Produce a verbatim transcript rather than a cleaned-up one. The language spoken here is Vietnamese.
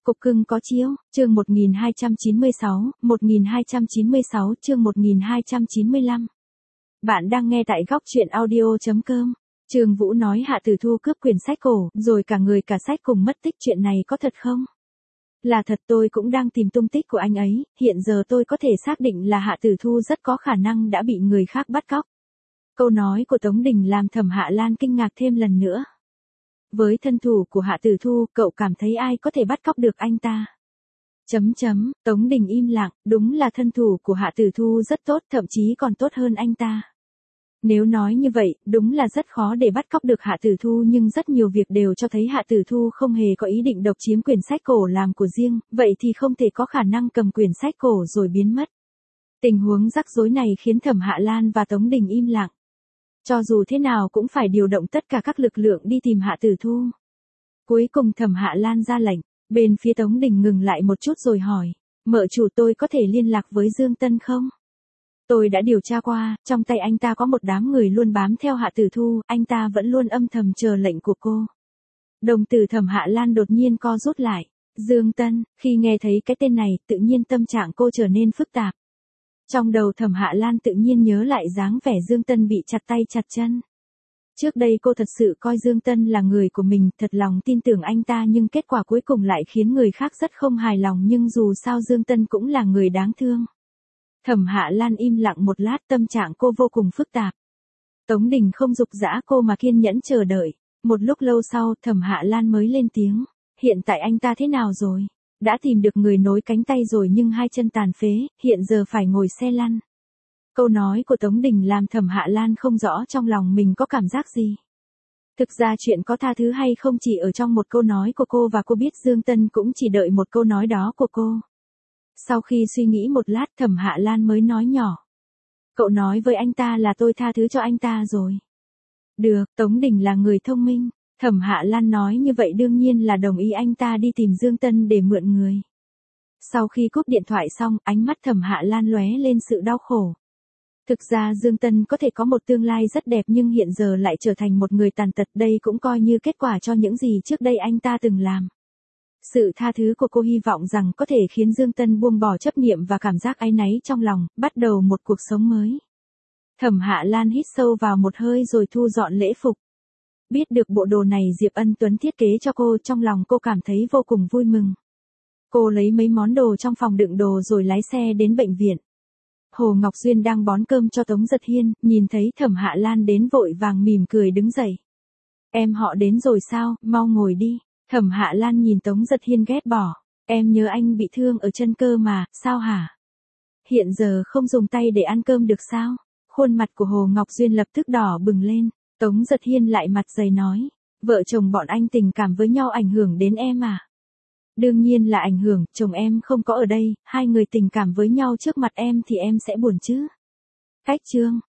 Cục cưng có chiếu, chương một nghìn hai trăm chín mươi sáu, một nghìn hai trăm chín mươi sáu chương một nghìn hai trăm chín mươi lăm. Bạn đang nghe tại góc truyện audio.com. Trương Vũ nói Hạ Tử Thu cướp quyển sách cổ, rồi cả người cả sách cùng mất tích, chuyện này có thật không? Là thật, tôi cũng đang tìm tung tích của anh ấy, hiện giờ tôi có thể xác định là Hạ Tử Thu rất có khả năng đã bị người khác bắt cóc. Câu nói của Tống Đình làm Thẩm Hạ Lan kinh ngạc thêm lần nữa. Với thân thủ của Hạ Tử Thu, cậu cảm thấy ai có thể bắt cóc được anh ta? Chấm chấm, Tống Đình im lặng, đúng là thân thủ của Hạ Tử Thu rất tốt, thậm chí còn tốt hơn anh ta. Nếu nói như vậy, đúng là rất khó để bắt cóc được Hạ Tử Thu, nhưng rất nhiều việc đều cho thấy Hạ Tử Thu không hề có ý định độc chiếm quyển sách cổ làm của riêng, vậy thì không thể có khả năng cầm quyển sách cổ rồi biến mất. Tình huống rắc rối này khiến Thẩm Hạ Lan và Tống Đình im lặng. Cho dù thế nào cũng phải điều động tất cả các lực lượng đi tìm Hạ Tử Thu. Cuối cùng Thẩm Hạ Lan ra lệnh, bên phía Tống Đình ngừng lại một chút rồi hỏi, mợ chủ, tôi có thể liên lạc với Dương Tân không? Tôi đã điều tra qua, trong tay anh ta có một đám người luôn bám theo Hạ Tử Thu, anh ta vẫn luôn âm thầm chờ lệnh của cô. Đồng tử Thẩm Hạ Lan đột nhiên co rút lại. Dương Tân, khi nghe thấy cái tên này, tự nhiên tâm trạng cô trở nên phức tạp. Trong đầu Thẩm Hạ Lan tự nhiên nhớ lại dáng vẻ Dương Tân bị chặt tay chặt chân. Trước đây cô thật sự coi Dương Tân là người của mình, thật lòng tin tưởng anh ta, nhưng kết quả cuối cùng lại khiến người khác rất không hài lòng, nhưng dù sao Dương Tân cũng là người đáng thương. Thẩm Hạ Lan im lặng một lát, tâm trạng cô vô cùng phức tạp. Tống Đình không giục giã cô mà kiên nhẫn chờ đợi. Một lúc lâu sau, Thẩm Hạ Lan mới lên tiếng. Hiện tại anh ta thế nào rồi? Đã tìm được người nối cánh tay rồi nhưng hai chân tàn phế, hiện giờ phải ngồi xe lăn. Câu nói của Tống Đình làm Thẩm Hạ Lan không rõ trong lòng mình có cảm giác gì. Thực ra chuyện có tha thứ hay không chỉ ở trong một câu nói của cô, và cô biết Dương Tân cũng chỉ đợi một câu nói đó của cô. Sau khi suy nghĩ một lát, Thẩm Hạ Lan mới nói nhỏ. Cậu nói với anh ta là tôi tha thứ cho anh ta rồi. Được, Tống Đình là người thông minh. Thẩm Hạ Lan nói như vậy đương nhiên là đồng ý anh ta đi tìm Dương Tân để mượn người. Sau khi cúp điện thoại xong, ánh mắt Thẩm Hạ Lan lóe lên sự đau khổ. Thực ra Dương Tân có thể có một tương lai rất đẹp, nhưng hiện giờ lại trở thành một người tàn tật, đây cũng coi như kết quả cho những gì trước đây anh ta từng làm. Sự tha thứ của cô hy vọng rằng có thể khiến Dương Tân buông bỏ chấp niệm và cảm giác áy náy trong lòng, bắt đầu một cuộc sống mới. Thẩm Hạ Lan hít sâu vào một hơi rồi thu dọn lễ phục. Biết được bộ đồ này Diệp Ân Tuấn thiết kế cho cô, trong lòng cô cảm thấy vô cùng vui mừng. Cô lấy mấy món đồ trong phòng đựng đồ rồi lái xe đến bệnh viện. Hồ Ngọc Duyên đang bón cơm cho Tống Giật Hiên, nhìn thấy Thẩm Hạ Lan đến vội vàng mỉm cười đứng dậy. Em họ đến rồi sao, mau ngồi đi. Thẩm Hạ Lan nhìn Tống Giật Hiên ghét bỏ. Em nhớ anh bị thương ở chân cơ mà, sao hả? Hiện giờ không dùng tay để ăn cơm được sao? Khuôn mặt của Hồ Ngọc Duyên lập tức đỏ bừng lên. Tống Giật Hiên lại mặt dày nói. Vợ chồng bọn anh tình cảm với nhau ảnh hưởng đến em à? Đương nhiên là ảnh hưởng, chồng em không có ở đây, hai người tình cảm với nhau trước mặt em thì em sẽ buồn chứ. Cách chương,